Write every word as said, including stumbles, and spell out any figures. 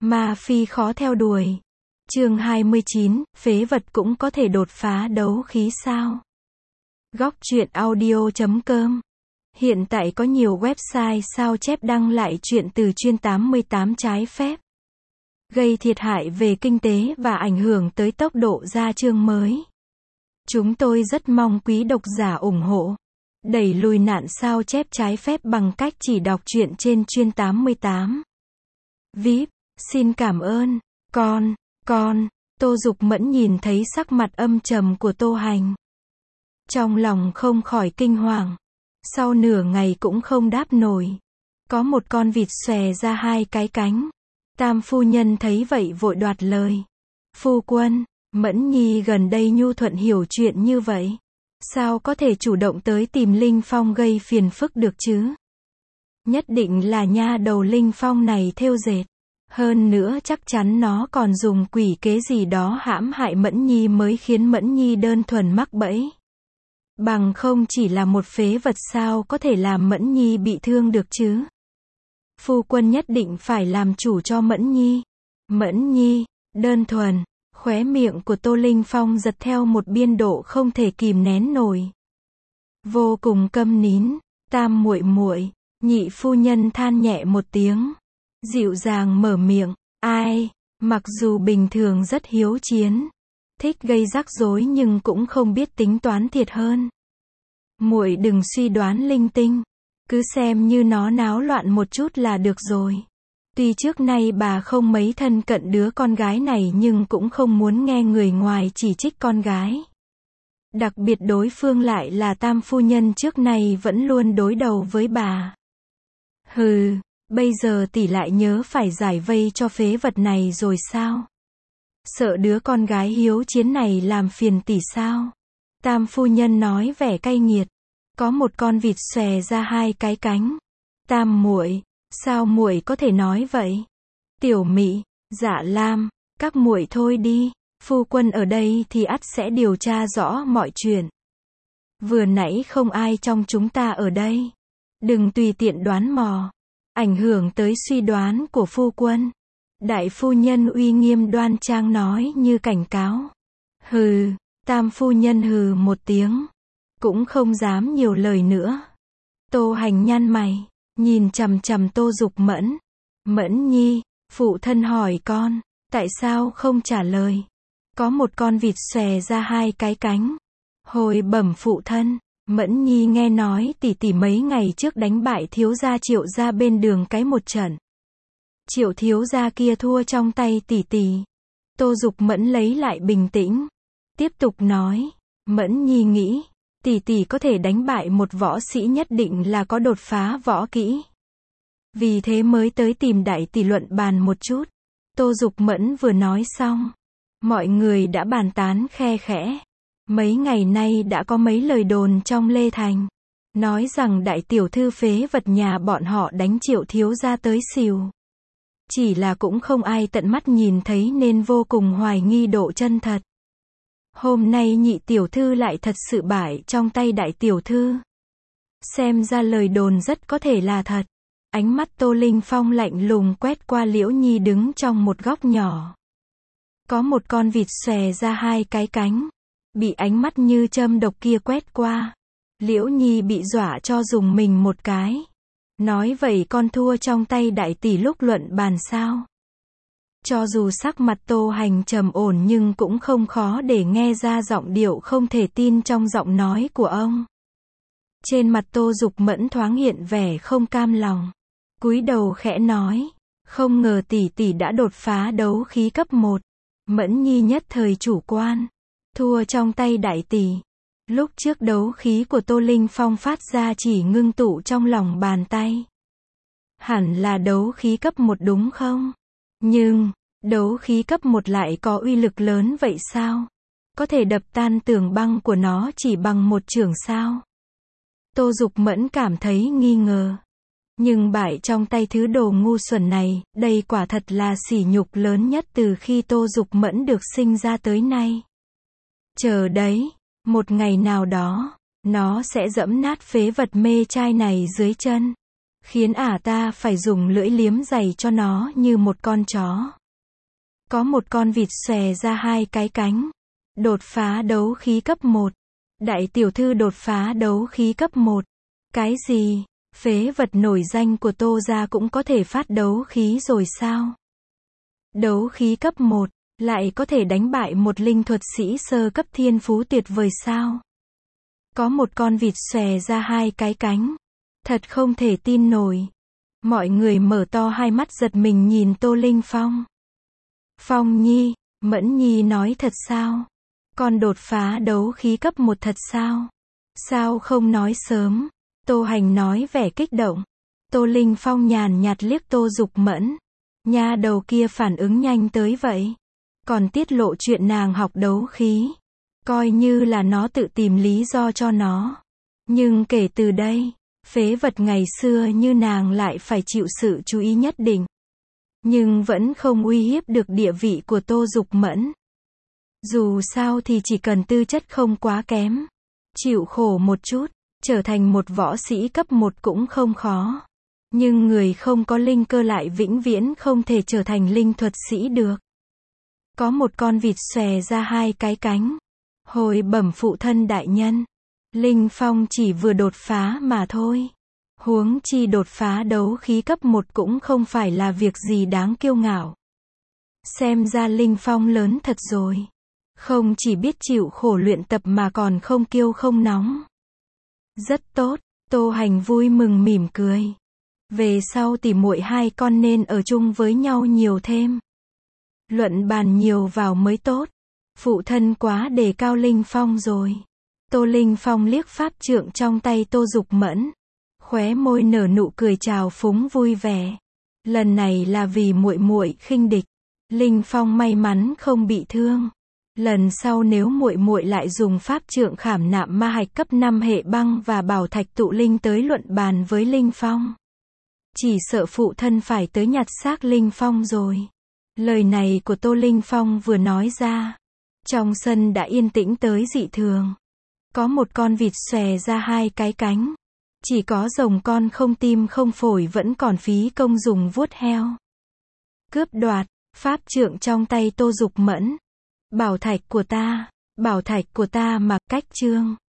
Ma phi khó theo đuổi. Chương hai mươi chín, phế vật cũng có thể đột phá đấu khí sao? Góc truyện audio chấm com. Hiện tại có nhiều website sao chép đăng lại truyện từ chuyên tám mươi tám trái phép, gây thiệt hại về kinh tế và ảnh hưởng tới tốc độ ra chương mới. Chúng tôi rất mong quý độc giả ủng hộ, đẩy lùi nạn sao chép trái phép bằng cách chỉ đọc truyện trên chuyên tám mươi tám. vê i pê, xin cảm ơn. Con, con, Tô Dục Mẫn nhìn thấy sắc mặt âm trầm của Tô Hành, trong lòng không khỏi kinh hoàng. Sau nửa ngày cũng không đáp nổi. Có một con vịt xòe ra hai cái cánh. Tam phu nhân thấy vậy vội đoạt lời. Phu quân, Mẫn Nhi gần đây nhu thuận hiểu chuyện như vậy, sao có thể chủ động tới tìm Linh Phong gây phiền phức được chứ? Nhất định là nha đầu Linh Phong này thêu dệt. Hơn nữa chắc chắn nó còn dùng quỷ kế gì đó hãm hại Mẫn Nhi mới khiến Mẫn Nhi đơn thuần mắc bẫy. Bằng không chỉ là một phế vật sao có thể làm Mẫn Nhi bị thương được chứ? Phu quân nhất định phải làm chủ cho Mẫn Nhi. Mẫn Nhi, đơn thuần. Khóe miệng của Tô Linh Phong giật theo một biên độ không thể kìm nén nổi. Vô cùng câm nín. Tam muội muội, nhị phu nhân than nhẹ một tiếng, dịu dàng mở miệng. Ai, mặc dù bình thường rất hiếu chiến, thích gây rắc rối nhưng cũng không biết tính toán thiệt hơn. Muội đừng suy đoán linh tinh, cứ xem như nó náo loạn một chút là được rồi. Tuy trước nay bà không mấy thân cận đứa con gái này nhưng cũng không muốn nghe người ngoài chỉ trích con gái. Đặc biệt đối phương lại là tam phu nhân trước nay vẫn luôn đối đầu với bà. Hừ, bây giờ tỷ lại nhớ phải giải vây cho phế vật này rồi sao? Sợ đứa con gái hiếu chiến này làm phiền tỷ sao? Tam phu nhân nói vẻ cay nghiệt. Có một con vịt xòe ra hai cái cánh. Tam muội, sao muội có thể nói vậy? Tiểu Mị, Dạ Lam, các muội thôi đi, phu quân ở đây thì ắt sẽ điều tra rõ mọi chuyện. Vừa nãy không ai trong chúng ta ở đây, đừng tùy tiện đoán mò, ảnh hưởng tới suy đoán của phu quân. Đại phu nhân uy nghiêm đoan trang nói như cảnh cáo. Hừ, tam phu nhân hừ một tiếng, cũng không dám nhiều lời nữa. Tô Hành nhăn mày, nhìn chằm chằm Tô Dục Mẫn. Mẫn Nhi, phụ thân hỏi con, tại sao không trả lời? Có một con vịt xòe ra hai cái cánh. Hồi bẩm phụ thân, Mẫn Nhi nghe nói tỷ tỷ mấy ngày trước đánh bại thiếu gia Triệu gia bên đường cái một trận. Triệu thiếu gia kia thua trong tay tỷ tỷ. Tô Dục Mẫn lấy lại bình tĩnh, tiếp tục nói, Mẫn Nhi nghĩ, tỷ tỷ có thể đánh bại một võ sĩ nhất định là có đột phá võ kỹ. Vì thế mới tới tìm đại tỷ luận bàn một chút. Tô Dục Mẫn vừa nói xong, mọi người đã bàn tán khe khẽ. Mấy ngày nay đã có mấy lời đồn trong Lê Thành, nói rằng đại tiểu thư phế vật nhà bọn họ đánh Triệu thiếu gia tới xìu. Chỉ là cũng không ai tận mắt nhìn thấy nên vô cùng hoài nghi độ chân thật. Hôm nay nhị tiểu thư lại thật sự bại trong tay đại tiểu thư. Xem ra lời đồn rất có thể là thật. Ánh mắt Tô Linh Phong lạnh lùng quét qua Liễu Nhi đứng trong một góc nhỏ. Có một con vịt xòe ra hai cái cánh. Bị ánh mắt như châm độc kia quét qua, Liễu Nhi bị dọa cho dùng mình một cái. Nói vậy con thua trong tay đại tỷ lúc luận bàn sao? Cho dù sắc mặt Tô Hành trầm ổn nhưng cũng không khó để nghe ra giọng điệu không thể tin trong giọng nói của ông. Trên mặt Tô Dục Mẫn thoáng hiện vẻ không cam lòng, cúi đầu khẽ nói, không ngờ tỷ tỷ đã đột phá đấu khí cấp một. Mẫn Nhi nhất thời chủ quan, thua trong tay đại tỷ. Lúc trước đấu khí của Tô Linh Phong phát ra chỉ ngưng tụ trong lòng bàn tay. Hẳn là đấu khí cấp một đúng không? Nhưng, đấu khí cấp một lại có uy lực lớn vậy sao? Có thể đập tan tường băng của nó chỉ bằng một chưởng sao? Tô Dục Mẫn cảm thấy nghi ngờ. Nhưng bại trong tay thứ đồ ngu xuẩn này, đây quả thật là sỉ nhục lớn nhất từ khi Tô Dục Mẫn được sinh ra tới nay. Chờ đấy, một ngày nào đó, nó sẽ dẫm nát phế vật mê trai này dưới chân. khiến ả ta phải dùng lưỡi liếm giày cho nó như một con chó. Có một con vịt xòe ra hai cái cánh. Đột phá đấu khí cấp một. Đại tiểu thư đột phá đấu khí cấp một. Cái gì? Phế vật nổi danh của Tô gia cũng có thể phát đấu khí rồi sao? Đấu khí cấp một, lại có thể đánh bại một linh thuật sĩ sơ cấp thiên phú tuyệt vời sao? Có một con vịt xòe ra hai cái cánh. Thật không thể tin nổi. Mọi người mở to hai mắt giật mình nhìn Tô Linh Phong. Phong Nhi, Mẫn Nhi nói thật sao? Con đột phá đấu khí cấp một thật sao? Sao không nói sớm? Tô Hành nói vẻ kích động. Tô Linh Phong nhàn nhạt liếc Tô Dục Mẫn. Nha đầu kia phản ứng nhanh tới vậy. Còn tiết lộ chuyện nàng học đấu khí. Coi như là nó tự tìm lý do cho nó. Nhưng kể từ đây, phế vật ngày xưa như nàng lại phải chịu sự chú ý nhất định. Nhưng vẫn không uy hiếp được địa vị của Tô Dục Mẫn. Dù sao thì chỉ cần tư chất không quá kém. Chịu khổ một chút, trở thành một võ sĩ cấp một cũng không khó. Nhưng người không có linh cơ lại vĩnh viễn không thể trở thành linh thuật sĩ được. Có một con vịt xòe ra hai cái cánh. Hồi bẩm phụ thân đại nhân. Linh Phong chỉ vừa đột phá mà thôi. Huống chi đột phá đấu khí cấp một cũng không phải là việc gì đáng kiêu ngạo. Xem ra Linh Phong lớn thật rồi. Không chỉ biết chịu khổ luyện tập mà còn không kiêu không nóng. Rất tốt, Tô Hành vui mừng mỉm cười. Về sau tỉ muội hai con nên ở chung với nhau nhiều thêm. Luận bàn nhiều vào mới tốt. Phụ thân quá đề cao Linh Phong rồi. Tô Linh Phong liếc pháp trượng trong tay Tô Dục Mẫn. Khóe môi nở nụ cười trào phúng vui vẻ. Lần này là vì muội muội khinh địch. Linh Phong may mắn không bị thương. Lần sau nếu muội muội lại dùng pháp trượng khảm nạm ma hạch cấp năm hệ băng và bảo thạch tụ linh tới luận bàn với Linh Phong. Chỉ sợ phụ thân phải tới nhặt xác Linh Phong rồi. Lời này của Tô Linh Phong vừa nói ra. Trong sân đã yên tĩnh tới dị thường. Có một con vịt xòe ra hai cái cánh. Chỉ có rồng con không tim không phổi vẫn còn phí công dùng vuốt heo. Cướp đoạt, pháp trượng trong tay Tô Dục Mẫn. Bảo thạch của ta, bảo thạch của ta mà, cách chương.